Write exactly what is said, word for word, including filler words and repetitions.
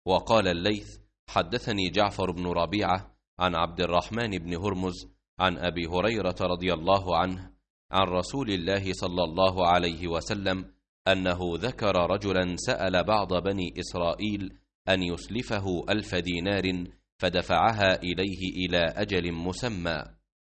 وقال الليث حدثني جعفر بن ربيعة عن عبد الرحمن بن هرمز عن أبي هريرة رضي الله عنه عن رسول الله صلى الله عليه وسلم أنه ذكر رجلا سأل بعض بني إسرائيل أن يسلفه ألف دينار فدفعها إليه إلى أجل مسمى،